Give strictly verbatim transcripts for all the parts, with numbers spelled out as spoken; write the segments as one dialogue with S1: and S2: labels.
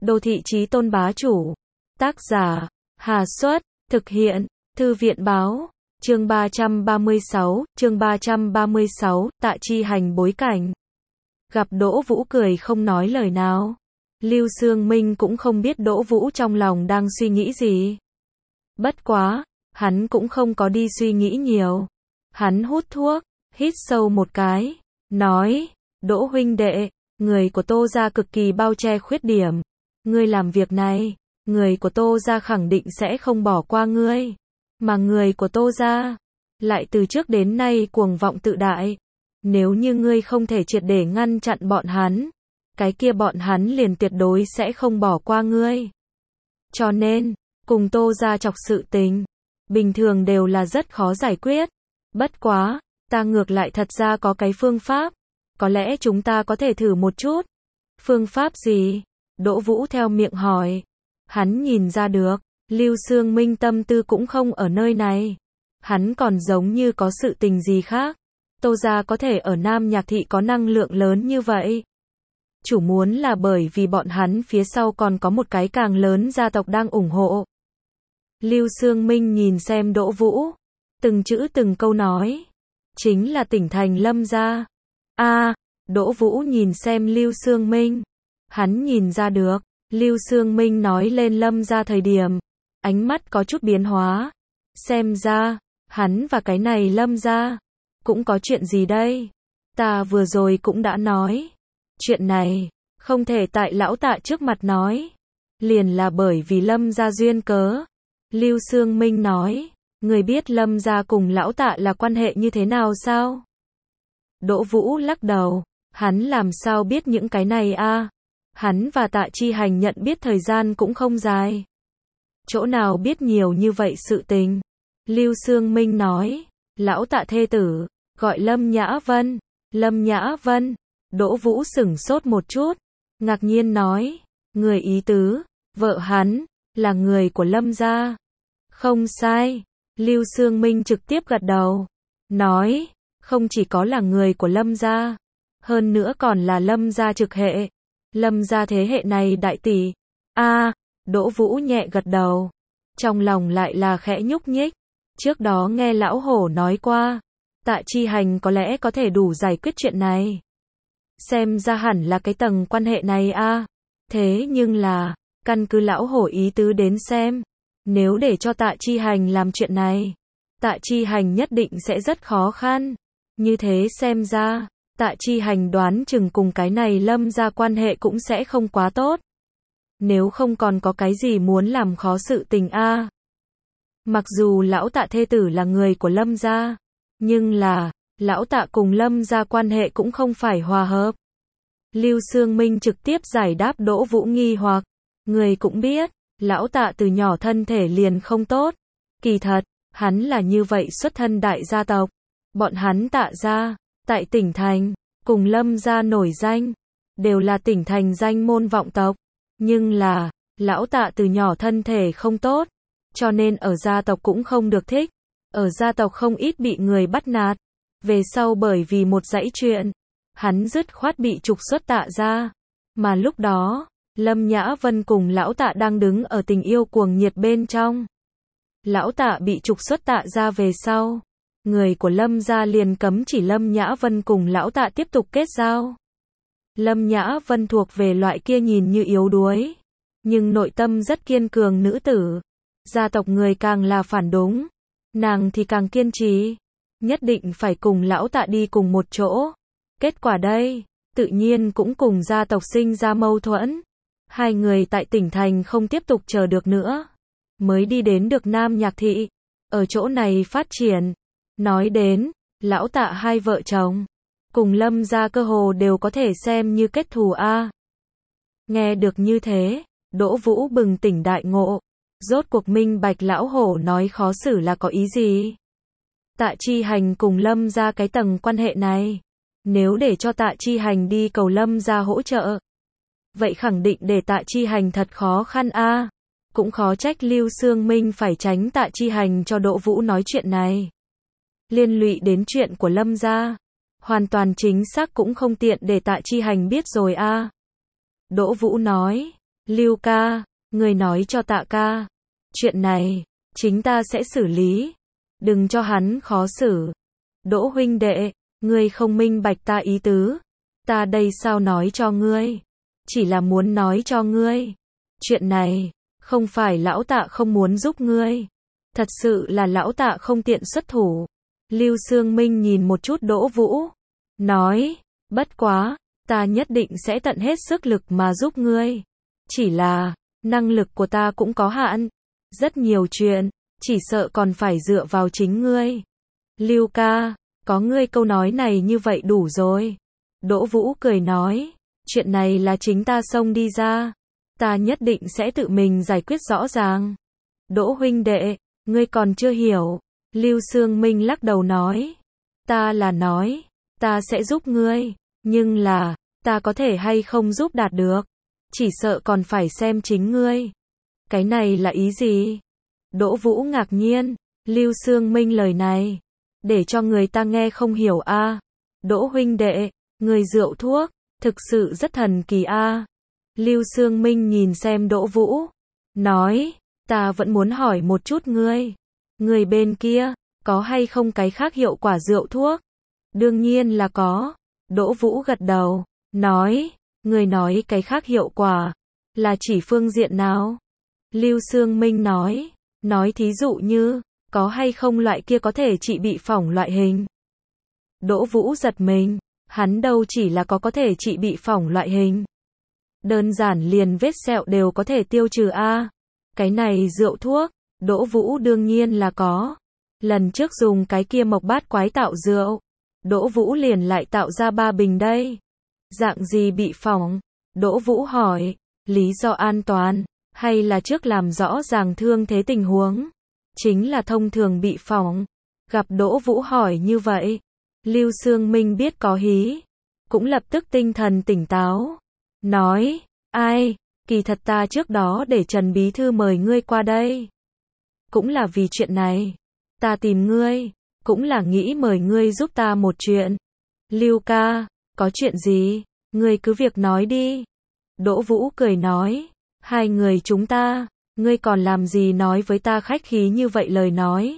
S1: Đô thị chí tôn bá chủ. Tác giả, Hà Xuất, thực hiện, Thư viện báo. Chương ba trăm ba mươi sáu, chương ba trăm ba mươi sáu, Tạ Chi Hành bối cảnh. Gặp Đỗ Vũ cười không nói lời nào. Lưu Xương Minh cũng không biết Đỗ Vũ trong lòng đang suy nghĩ gì. Bất quá, hắn cũng không có đi suy nghĩ nhiều. Hắn hút thuốc, hít sâu một cái, nói, Đỗ huynh đệ, người của Tô gia cực kỳ bao che khuyết điểm. Ngươi làm việc này, người của Tô gia khẳng định sẽ không bỏ qua ngươi. Mà người của Tô gia, lại từ trước đến nay cuồng vọng tự đại. Nếu như ngươi không thể triệt để ngăn chặn bọn hắn, cái kia bọn hắn liền tuyệt đối sẽ không bỏ qua ngươi. Cho nên, cùng Tô gia chọc sự tình, bình thường đều là rất khó giải quyết. Bất quá, ta ngược lại thật ra có cái phương pháp, có lẽ chúng ta có thể thử một chút. Phương pháp gì? Đỗ Vũ theo miệng hỏi. Hắn nhìn ra được, Lưu Xương Minh tâm tư cũng không ở nơi này. Hắn còn giống như có sự tình gì khác. Tô gia có thể ở Nam Nhạc Thị có năng lượng lớn như vậy. Chủ muốn là bởi vì bọn hắn phía sau còn có một cái càng lớn gia tộc đang ủng hộ. Lưu Xương Minh nhìn xem Đỗ Vũ, từng chữ từng câu nói. Chính là tỉnh thành Lâm gia. A, Đỗ Vũ nhìn xem Lưu Xương Minh. Hắn nhìn ra được, Lưu Xương Minh nói lên Lâm gia thời điểm, ánh mắt có chút biến hóa. Xem ra, hắn và cái này Lâm gia, cũng có chuyện gì đây? Ta vừa rồi cũng đã nói. Chuyện này, không thể tại lão Tạ trước mặt nói. Liền là bởi vì Lâm gia duyên cớ. Lưu Xương Minh nói, người biết Lâm gia cùng lão Tạ là quan hệ như thế nào sao? Đỗ Vũ lắc đầu, hắn làm sao biết những cái này a? Hắn và Tạ Chi Hành nhận biết thời gian cũng không dài. Chỗ nào biết nhiều như vậy sự tình? Lưu Xương Minh nói, lão Tạ thê tử, gọi Lâm Nhã Vân. Lâm Nhã Vân. Đỗ Vũ sửng sốt một chút, ngạc nhiên nói, người ý tứ, vợ hắn, là người của Lâm gia. Không sai. Lưu Xương Minh trực tiếp gật đầu, nói, không chỉ có là người của Lâm gia, hơn nữa còn là Lâm gia trực hệ. Lâm gia thế hệ này đại tỷ. A, Đỗ Vũ nhẹ gật đầu, trong lòng lại là khẽ nhúc nhích. Trước đó nghe lão hổ nói qua, Tạ Chi Hành có lẽ có thể đủ giải quyết chuyện này. Xem ra hẳn là cái tầng quan hệ này a. Thế nhưng là, căn cứ lão hổ ý tứ đến xem, nếu để cho Tạ Chi Hành làm chuyện này, Tạ Chi Hành nhất định sẽ rất khó khăn. Như thế xem ra, Tạ Chi Hành đoán chừng cùng cái này Lâm gia quan hệ cũng sẽ không quá tốt. Nếu không còn có cái gì muốn làm khó sự tình a. Mặc dù lão Tạ thê tử là người của Lâm gia, nhưng là, lão Tạ cùng Lâm gia quan hệ cũng không phải hòa hợp. Lưu Xương Minh trực tiếp giải đáp Đỗ Vũ nghi hoặc. Người cũng biết, lão Tạ từ nhỏ thân thể liền không tốt. Kỳ thật, hắn là như vậy xuất thân đại gia tộc. Bọn hắn Tạ gia, tại tỉnh thành, cùng Lâm gia nổi danh, đều là tỉnh thành danh môn vọng tộc. Nhưng là, lão Tạ từ nhỏ thân thể không tốt, cho nên ở gia tộc cũng không được thích. Ở gia tộc không ít bị người bắt nạt. Về sau bởi vì một dãy chuyện, hắn dứt khoát bị trục xuất Tạ gia. Mà lúc đó, Lâm Nhã Vân cùng lão Tạ đang đứng ở tình yêu cuồng nhiệt bên trong. Lão Tạ bị trục xuất Tạ gia về sau, người của Lâm gia liền cấm chỉ Lâm Nhã Vân cùng lão Tạ tiếp tục kết giao. Lâm Nhã Vân thuộc về loại kia nhìn như yếu đuối, nhưng nội tâm rất kiên cường nữ tử. Gia tộc người càng là phản đúng, nàng thì càng kiên trì, nhất định phải cùng lão Tạ đi cùng một chỗ. Kết quả đây, tự nhiên cũng cùng gia tộc sinh ra mâu thuẫn. Hai người tại tỉnh thành không tiếp tục chờ được nữa, mới đi đến được Nam Nhạc Thị, ở chỗ này phát triển. Nói đến, lão Tạ hai vợ chồng, cùng Lâm gia cơ hồ đều có thể xem như kết thù a. Nghe được như thế, Đỗ Vũ bừng tỉnh đại ngộ, rốt cuộc minh bạch lão hổ nói khó xử là có ý gì. Tạ Chi Hành cùng Lâm gia cái tầng quan hệ này, nếu để cho Tạ Chi Hành đi cầu Lâm gia hỗ trợ, vậy khẳng định để Tạ Chi Hành thật khó khăn a. Cũng khó trách Lưu Xương Minh phải tránh Tạ Chi Hành cho Đỗ Vũ nói chuyện này. Liên lụy đến chuyện của Lâm gia, hoàn toàn chính xác cũng không tiện để Tạ Chi Hành biết rồi a. Đỗ Vũ nói, Lưu ca, người nói cho Tạ ca. Chuyện này, chính ta sẽ xử lý. Đừng cho hắn khó xử. Đỗ huynh đệ, ngươi không minh bạch ta ý tứ. Ta đây sao nói cho ngươi? Chỉ là muốn nói cho ngươi. Chuyện này, không phải lão Tạ không muốn giúp ngươi. Thật sự là lão Tạ không tiện xuất thủ. Lưu Sương Minh nhìn một chút Đỗ Vũ. Nói, bất quá, ta nhất định sẽ tận hết sức lực mà giúp ngươi. Chỉ là, năng lực của ta cũng có hạn. Rất nhiều chuyện, chỉ sợ còn phải dựa vào chính ngươi. Lưu ca, có ngươi câu nói này như vậy đủ rồi. Đỗ Vũ cười nói, chuyện này là chính ta xông đi ra. Ta nhất định sẽ tự mình giải quyết rõ ràng. Đỗ huynh đệ, ngươi còn chưa hiểu. Lưu Sương Minh lắc đầu nói, ta là nói, ta sẽ giúp ngươi, nhưng là, ta có thể hay không giúp đạt được. Chỉ sợ còn phải xem chính ngươi. Cái này là ý gì? Đỗ Vũ ngạc nhiên, Lưu Sương Minh lời này, để cho người ta nghe không hiểu a. À. Đỗ huynh đệ, người rượu thuốc, thực sự rất thần kỳ a. À. Lưu Sương Minh nhìn xem Đỗ Vũ, nói, ta vẫn muốn hỏi một chút ngươi. Người bên kia, có hay không cái khác hiệu quả rượu thuốc? Đương nhiên là có. Đỗ Vũ gật đầu, nói, người nói cái khác hiệu quả, là chỉ phương diện nào? Lưu Sương Minh nói, nói thí dụ như, có hay không loại kia có thể trị bị phỏng loại hình. Đỗ Vũ giật mình, hắn đâu chỉ là có có thể trị bị phỏng loại hình. Đơn giản liền vết sẹo đều có thể tiêu trừ a. Cái này rượu thuốc, Đỗ Vũ đương nhiên là có. Lần trước dùng cái kia mộc bát quái tạo rượu, Đỗ Vũ liền lại tạo ra ba bình đây. Dạng gì bị phỏng? Đỗ Vũ hỏi, lý do an toàn, hay là trước làm rõ ràng thương thế tình huống? Chính là thông thường bị phỏng. Gặp Đỗ Vũ hỏi như vậy, Lưu Sương Minh biết có hí, cũng lập tức tinh thần tỉnh táo. Nói, ai, kỳ thật ta trước đó để Trần Bí Thư mời ngươi qua đây. Cũng là vì chuyện này, ta tìm ngươi, cũng là nghĩ mời ngươi giúp ta một chuyện. Lưu ca, có chuyện gì, ngươi cứ việc nói đi. Đỗ Vũ cười nói, hai người chúng ta, ngươi còn làm gì nói với ta khách khí như vậy lời nói.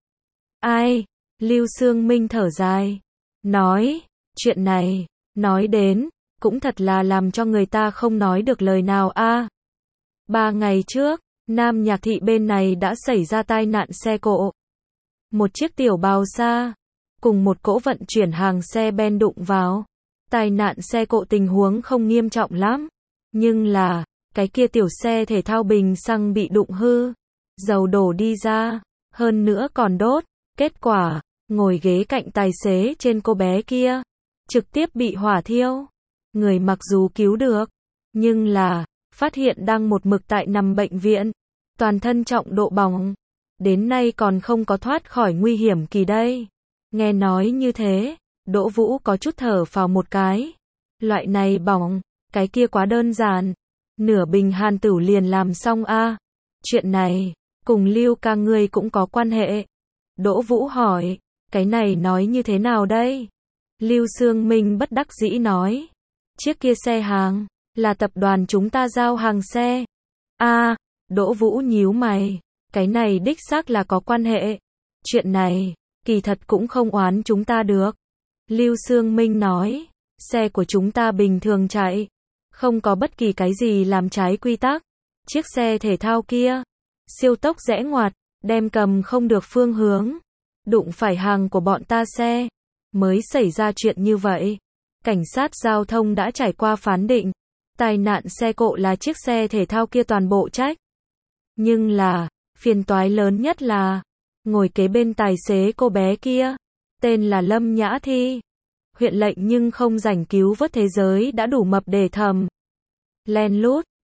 S1: Ai, Lưu Sương Minh thở dài, nói, chuyện này, nói đến, cũng thật là làm cho người ta không nói được lời nào a. À. Ba ngày trước, Nam Nhạc Thị bên này đã xảy ra tai nạn xe cộ. Một chiếc tiểu bao xa, cùng một cỗ vận chuyển hàng xe ben đụng vào. Tai nạn xe cộ tình huống không nghiêm trọng lắm, nhưng là, cái kia tiểu xe thể thao bình xăng bị đụng hư, dầu đổ đi ra, hơn nữa còn đốt, kết quả, ngồi ghế cạnh tài xế trên cô bé kia, trực tiếp bị hỏa thiêu. Người mặc dù cứu được, nhưng là, phát hiện đang một mực tại nằm bệnh viện, toàn thân trọng độ bỏng, đến nay còn không có thoát khỏi nguy hiểm kỳ đây. Nghe nói như thế, Đỗ Vũ có chút thở phào một cái. Loại này bỏng, cái kia quá đơn giản. Nửa bình hàn tửu liền làm xong a. À. Chuyện này, cùng Lưu ca ngươi cũng có quan hệ. Đỗ Vũ hỏi, cái này nói như thế nào đây? Lưu Sương Minh bất đắc dĩ nói, chiếc kia xe hàng, là tập đoàn chúng ta giao hàng xe. A, à, Đỗ Vũ nhíu mày, cái này đích xác là có quan hệ. Chuyện này, kỳ thật cũng không oán chúng ta được. Lưu Sương Minh nói, xe của chúng ta bình thường chạy, không có bất kỳ cái gì làm trái quy tắc. Chiếc xe thể thao kia, siêu tốc rẽ ngoặt, đem cầm không được phương hướng, đụng phải hàng của bọn ta xe, mới xảy ra chuyện như vậy. Cảnh sát giao thông đã trải qua phán định, tai nạn xe cộ là chiếc xe thể thao kia toàn bộ trách. Nhưng là, phiền toái lớn nhất là, ngồi kế bên tài xế cô bé kia, tên là Lâm Nhã Thi. Huyện lệnh nhưng không rảnh cứu vớt thế giới đã đủ mập để thầm. Len lút,